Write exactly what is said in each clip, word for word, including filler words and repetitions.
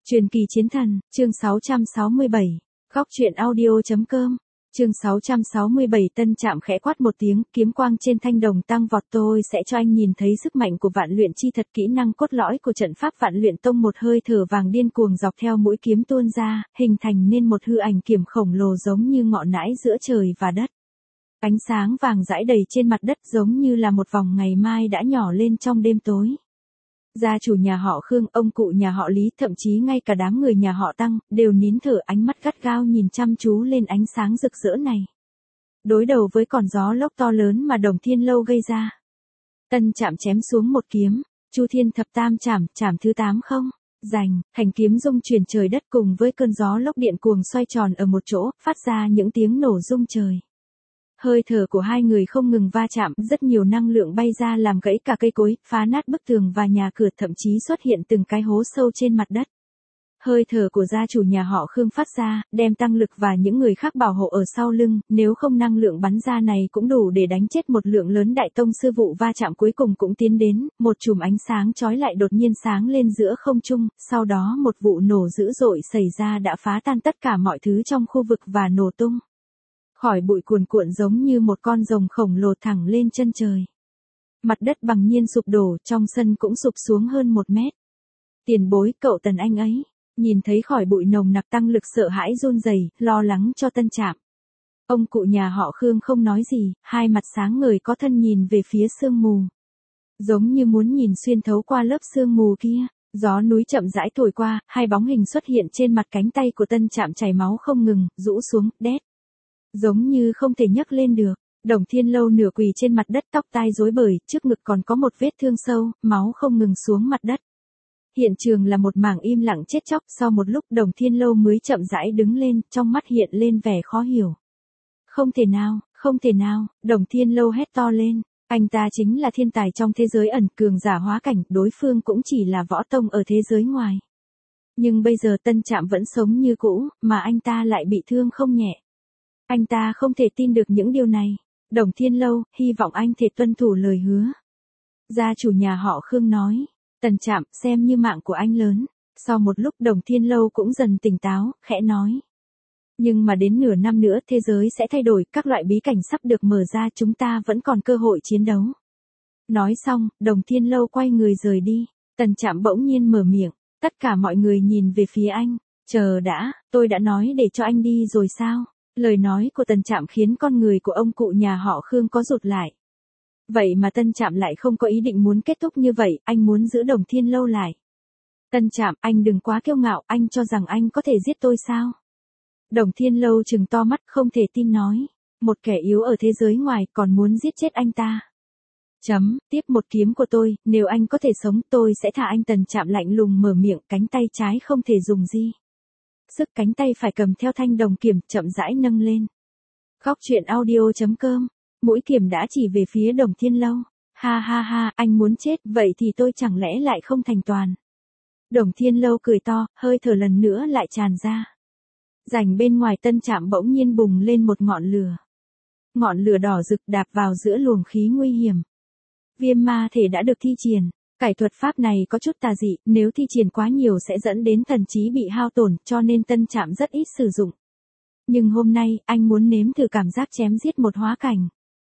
Truyền kỳ chiến thần, chương sáu trăm sáu mươi bảy. Góc truyện audio.com. Chương sáu trăm sáu mươi bảy. Tân Trạm khẽ quát một tiếng, kiếm quang trên thanh đồng tăng vọt. Tôi sẽ cho anh nhìn thấy sức mạnh của vạn luyện chi thật. Kỹ năng cốt lõi của trận pháp vạn luyện tông. Một hơi thở vàng điên cuồng dọc theo mũi kiếm tuôn ra, hình thành nên một hư ảnh kiếm khổng lồ giống như ngọn nãi giữa trời và đất. Ánh sáng vàng rải đầy trên mặt đất giống như là một vòng ngày mai đã nhỏ lên trong đêm tối. Gia chủ nhà họ Khương, ông cụ nhà họ Lý, thậm chí ngay cả đám người nhà họ Tăng, đều nín thở, ánh mắt gắt gao nhìn chăm chú lên ánh sáng rực rỡ này. Đối đầu với con gió lốc to lớn mà Đồng Thiên Lâu gây ra. Tân Trạm chém xuống một kiếm, Chu Thiên Thập Tam Trảm, trảm thứ tám không, rành, thành kiếm rung chuyển trời đất cùng với cơn gió lốc điện cuồng xoay tròn ở một chỗ, phát ra những tiếng nổ rung trời. Hơi thở của hai người không ngừng va chạm, rất nhiều năng lượng bay ra làm gãy cả cây cối, phá nát bức tường và nhà cửa, thậm chí xuất hiện từng cái hố sâu trên mặt đất. Hơi thở của gia chủ nhà họ Khương phát ra, đem Tăng Lực và những người khác bảo hộ ở sau lưng, nếu không năng lượng bắn ra này cũng đủ để đánh chết một lượng lớn đại tông sư. Vụ va chạm cuối cùng cũng tiến đến, một chùm ánh sáng chói lại đột nhiên sáng lên giữa không trung, sau đó một vụ nổ dữ dội xảy ra đã phá tan tất cả mọi thứ trong khu vực và nổ tung. Khỏi bụi cuồn cuộn giống như một con rồng khổng lồ thẳng lên chân trời. Mặt đất bằng nhiên sụp đổ, trong sân cũng sụp xuống hơn một mét. Tiền bối, cậu Tần anh ấy, nhìn thấy khỏi bụi nồng nặc, Tăng Lực sợ hãi run rẩy, lo lắng cho Tân Trạm. Ông cụ nhà họ Khương không nói gì, hai mặt sáng ngời có thân nhìn về phía sương mù. Giống như muốn nhìn xuyên thấu qua lớp sương mù kia. Gió núi chậm rãi thổi qua, hai bóng hình xuất hiện trên mặt cánh tay của Tân Trạm, chảy máu không ngừng, rũ xuống, đét. Giống như không thể nhấc lên được. Đồng Thiên Lâu nửa quỳ trên mặt đất, tóc tai rối bời, trước ngực còn có một vết thương sâu, máu không ngừng xuống mặt đất. Hiện trường là một mảng im lặng chết chóc. Sau một lúc Đồng Thiên Lâu mới chậm rãi đứng lên, trong mắt hiện lên vẻ khó hiểu. Không thể nào, không thể nào, Đồng Thiên Lâu hét to lên. Anh ta chính là thiên tài trong thế giới ẩn, cường giả hóa cảnh, đối phương cũng chỉ là võ tông ở thế giới ngoài. Nhưng bây giờ Tân Trạm vẫn sống như cũ, mà anh ta lại bị thương không nhẹ. Anh ta không thể tin được những điều này. Đồng Thiên Lâu, hy vọng anh thể tuân thủ lời hứa. Gia chủ nhà họ Khương nói. Tân Trạm, xem như mạng của anh lớn. Sau một lúc Đồng Thiên Lâu cũng dần tỉnh táo, khẽ nói. Nhưng mà đến nửa năm nữa thế giới sẽ thay đổi, các loại bí cảnh sắp được mở ra, chúng ta vẫn còn cơ hội chiến đấu. Nói xong, Đồng Thiên Lâu quay người rời đi. Tân Trạm bỗng nhiên mở miệng. Tất cả mọi người nhìn về phía anh. Chờ đã, tôi đã nói để cho anh đi rồi sao? Lời nói của Tân Trạm khiến con người của ông cụ nhà họ Khương có rụt lại. Vậy mà Tân Trạm lại không có ý định muốn kết thúc như vậy, anh muốn giữ Đồng Thiên Lâu lại. Tân Trạm, anh đừng quá kiêu ngạo, anh cho rằng anh có thể giết tôi sao? Đồng Thiên Lâu trừng to mắt không thể tin nói. Một kẻ yếu ở thế giới ngoài còn muốn giết chết anh ta. Chấm, tiếp một kiếm của tôi, nếu anh có thể sống tôi sẽ thả anh. Tân Trạm lạnh lùng mở miệng, cánh tay trái không thể dùng gì. Sức cánh tay phải cầm theo thanh đồng kiếm chậm rãi nâng lên. Góc truyện audio.com. Mũi kiếm đã chỉ về phía Đồng Thiên Lâu. Ha ha ha, anh muốn chết, vậy thì tôi chẳng lẽ lại không thành toàn. Đồng Thiên Lâu cười to, hơi thở lần nữa lại tràn ra. Rành bên ngoài Tân Trạm bỗng nhiên bùng lên một ngọn lửa. Ngọn lửa đỏ rực đạp vào giữa luồng khí nguy hiểm. Viêm ma thể đã được thi triển. Cải thuật pháp này có chút tà dị, nếu thi triển quá nhiều sẽ dẫn đến thần trí bị hao tổn, cho nên Tân Trạm rất ít sử dụng. Nhưng hôm nay, anh muốn nếm thử cảm giác chém giết một hóa cảnh.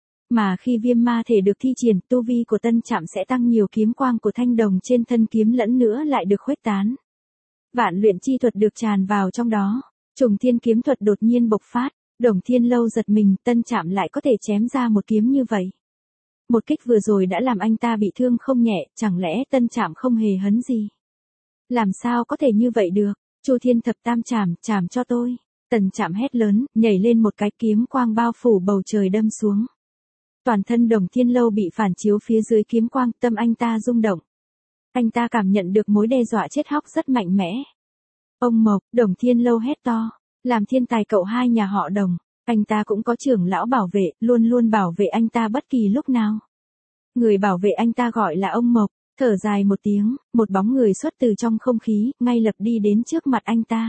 Mà khi viêm ma thể được thi triển, tu vi của Tân Trạm sẽ tăng nhiều, kiếm quang của thanh đồng trên thân kiếm lẫn nữa lại được khuếch tán. Vạn luyện chi thuật được tràn vào trong đó. Trùng thiên kiếm thuật đột nhiên bộc phát, Đồng Thiên Lâu giật mình, Tân Trạm lại có thể chém ra một kiếm như vậy. Một kích vừa rồi đã làm anh ta bị thương không nhẹ, chẳng lẽ Tân Trạm không hề hấn gì? Làm sao có thể như vậy được? Chu Thiên Thập Tam Trảm, trảm cho tôi. Tân Trạm hét lớn, nhảy lên một cái, kiếm quang bao phủ bầu trời đâm xuống. Toàn thân Đồng Thiên Lâu bị phản chiếu phía dưới kiếm quang, tâm anh ta rung động. Anh ta cảm nhận được mối đe dọa chết chóc rất mạnh mẽ. Ông Mộc, Đồng Thiên Lâu hét to, làm thiên tài cậu hai nhà họ Đồng. Anh ta cũng có trưởng lão bảo vệ, luôn luôn bảo vệ anh ta bất kỳ lúc nào. Người bảo vệ anh ta gọi là ông Mộc, thở dài một tiếng, một bóng người xuất từ trong không khí, ngay lập đi đến trước mặt anh ta.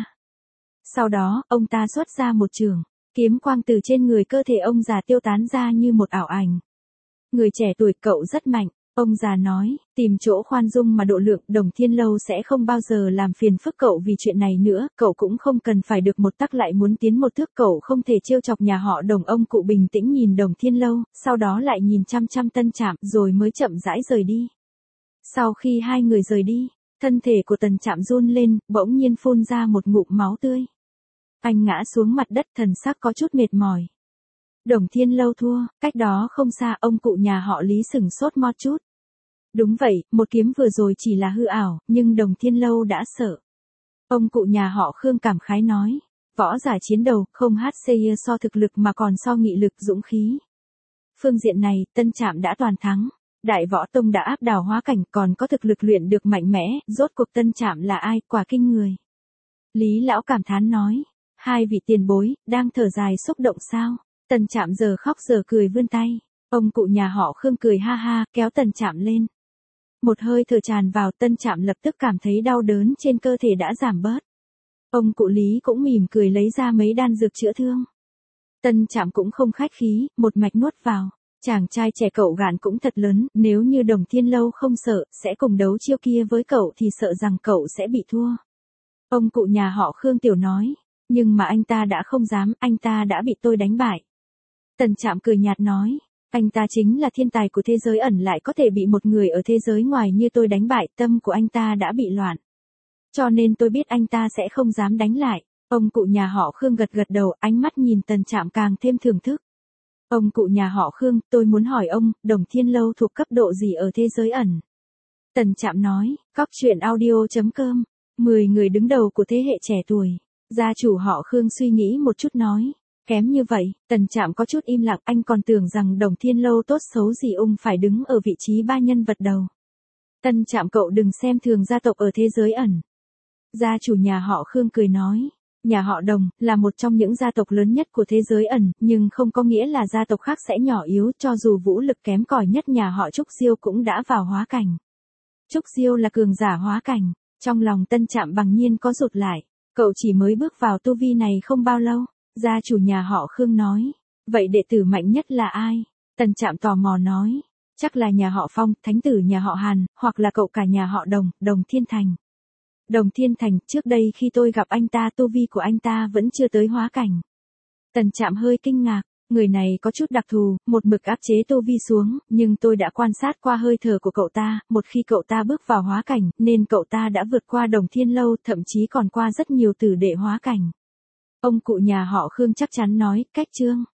Sau đó, ông ta xuất ra một chưởng, kiếm quang từ trên người cơ thể ông già tiêu tán ra như một ảo ảnh. Người trẻ tuổi, cậu rất mạnh, Ông già nói, tìm chỗ khoan dung mà độ lượng, Đồng Thiên Lâu sẽ không bao giờ làm phiền phức cậu vì chuyện này nữa, cậu cũng không cần phải được một tắc lại muốn tiến một thước, cậu không thể trêu chọc nhà họ Đồng. Ông cụ bình tĩnh nhìn Đồng Thiên Lâu, sau đó lại nhìn chăm chăm Tân Trạm, rồi mới chậm rãi rời đi. Sau khi hai người rời đi, thân thể của Tần Trạm run lên, bỗng nhiên phun ra một ngụm máu tươi. Anh ngã xuống mặt đất, thần sắc có chút mệt mỏi. Đồng Thiên Lâu thua, cách đó không xa, ông cụ nhà họ Lý sửng sốt một chút. Đúng vậy, một kiếm vừa rồi chỉ là hư ảo, nhưng Đồng Thiên Lâu đã sợ. Ông cụ nhà họ Khương cảm khái nói, võ giả chiến đầu, không hát xê so thực lực mà còn so nghị lực, dũng khí. Phương diện này, Tân Trạm đã toàn thắng. Đại Võ Tông đã áp đảo hóa cảnh, còn có thực lực luyện được mạnh mẽ, rốt cuộc Tân Trạm là ai, quả kinh người. Lý lão cảm thán nói, hai vị tiền bối, đang thở dài xúc động sao? Tân Trạm giờ khóc giờ cười vươn tay. Ông cụ nhà họ Khương cười ha ha, kéo Tân Trạm lên. Một hơi thở tràn vào, Tân Trạm lập tức cảm thấy đau đớn trên cơ thể đã giảm bớt. Ông cụ Lý cũng mỉm cười lấy ra mấy đan dược chữa thương. Tân Trạm cũng không khách khí, một mạch nuốt vào. Chàng trai trẻ cậu gan cũng thật lớn, nếu như Đồng Thiên Lâu không sợ, sẽ cùng đấu chiêu kia với cậu thì sợ rằng cậu sẽ bị thua. Ông cụ nhà họ Khương tiểu nói, nhưng mà anh ta đã không dám, anh ta đã bị tôi đánh bại. Tần Trạm cười nhạt nói, anh ta chính là thiên tài của thế giới ẩn, lại có thể bị một người ở thế giới ngoài như tôi đánh bại, tâm của anh ta đã bị loạn. Cho nên tôi biết anh ta sẽ không dám đánh lại. Ông cụ nhà họ Khương gật gật đầu, ánh mắt nhìn Tần Trạm càng thêm thưởng thức. Ông cụ nhà họ Khương, tôi muốn hỏi ông, Đồng Thiên Lâu thuộc cấp độ gì ở thế giới ẩn? Tần Trạm nói, Cóc truyện audio chấm com, mười người đứng đầu của thế hệ trẻ tuổi. Gia chủ họ Khương suy nghĩ một chút nói, kém như vậy. Tần Trạm có chút im lặng, anh còn tưởng rằng Đồng Thiên Lâu tốt xấu gì ông phải đứng ở vị trí ba nhân vật đầu. Tần Trạm cậu đừng xem thường gia tộc ở thế giới ẩn. Gia chủ nhà họ Khương cười nói, nhà họ Đồng là một trong những gia tộc lớn nhất của thế giới ẩn, nhưng không có nghĩa là gia tộc khác sẽ nhỏ yếu, cho dù vũ lực kém cỏi nhất nhà họ Trúc Diêu cũng đã vào hóa cảnh. Trúc Diêu là cường giả hóa cảnh, trong lòng Tân Trạm bằng nhiên có rụt lại, cậu chỉ mới bước vào tu vi này không bao lâu. Gia chủ nhà họ Khương nói, vậy đệ tử mạnh nhất là ai? Tân Trạm tò mò nói, chắc là nhà họ Phong, thánh tử nhà họ Hàn, hoặc là cậu cả nhà họ Đồng, Đồng Thiên Thành. Đồng Thiên Thành, trước đây khi tôi gặp anh ta tu vi của anh ta vẫn chưa tới hóa cảnh. Tần Trạm hơi kinh ngạc, người này có chút đặc thù, một mực áp chế tu vi xuống, nhưng tôi đã quan sát qua hơi thở của cậu ta, một khi cậu ta bước vào hóa cảnh, nên cậu ta đã vượt qua Đồng Thiên Lâu, thậm chí còn qua rất nhiều tử đệ hóa cảnh. Ông cụ nhà họ Khương chắc chắn nói, cách chương.